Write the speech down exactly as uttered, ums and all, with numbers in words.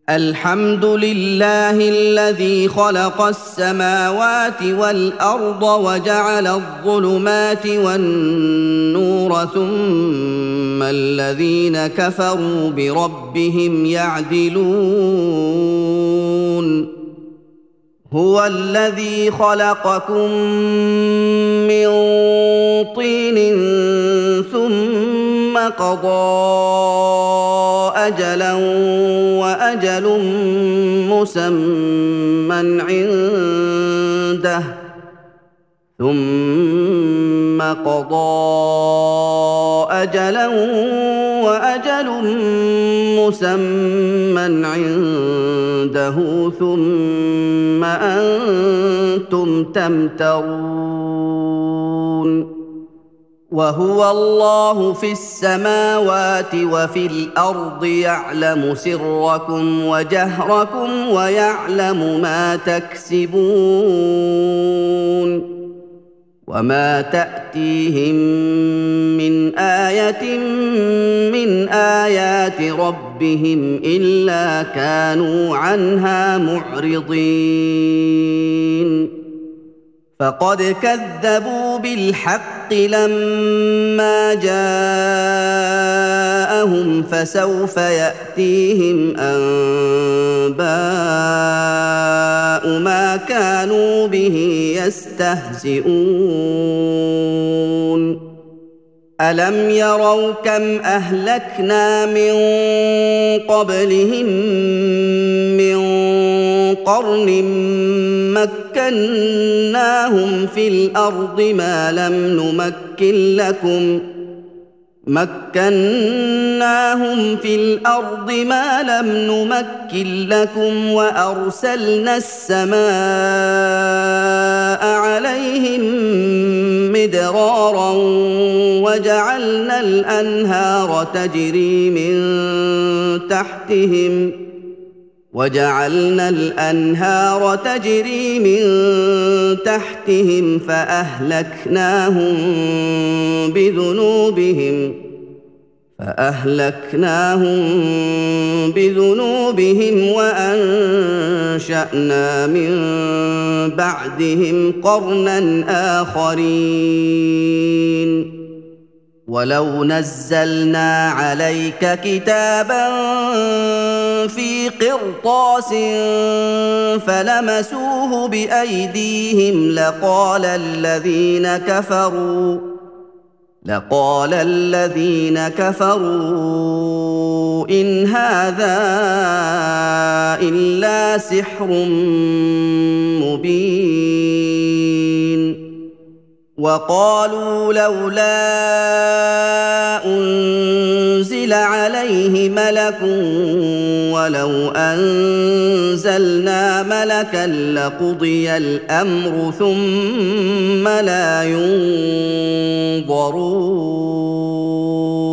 الحمد لله الذي خلق السماوات والارض وجعل الظلمات والنور ثم الذين كفروا بربهم يعدلون هو الذي خلقكم من طين ثم قضى أجلا وأجل مسمى عنده ثم قضى أجلا وأجل مسمى عنده ثم أنتم تمترون وهو الله في السماوات وفي الأرض يعلم سركم وجهركم ويعلم ما تكسبون وما تأتيهم من آية من آيات ربهم إلا كانوا عنها معرضين فقد كذبوا بالحق لما جاءهم فسوف يأتيهم أنباء ما كانوا به يستهزئون ألم يروا كم أهلكنا من قبلهم من قرن مكناهم في الأرض ما لم نمكن لكم مكناهم في الأرض ما لم نمكن لكم وأرسلنا السماء عليهم مدرارا وجعلنا الأنهار تجري من تحتهم وجعلنا الأنهار تجري من تحتهم فأهلكناهم بذنوبهم فأهلكناهم بذنوبهم وأنشأنا من بعدهم قرنا آخرين ولو نزلنا عليك كتابا في قرطاس فلمسوه بأيديهم لقال الذين كفروا لقال الذين كفروا إن هذا إلا سحر مبين وقالوا لولا أنزل عليه ملك ولو أنزلنا ملكا لقضي الأمر ثم لا ينظرون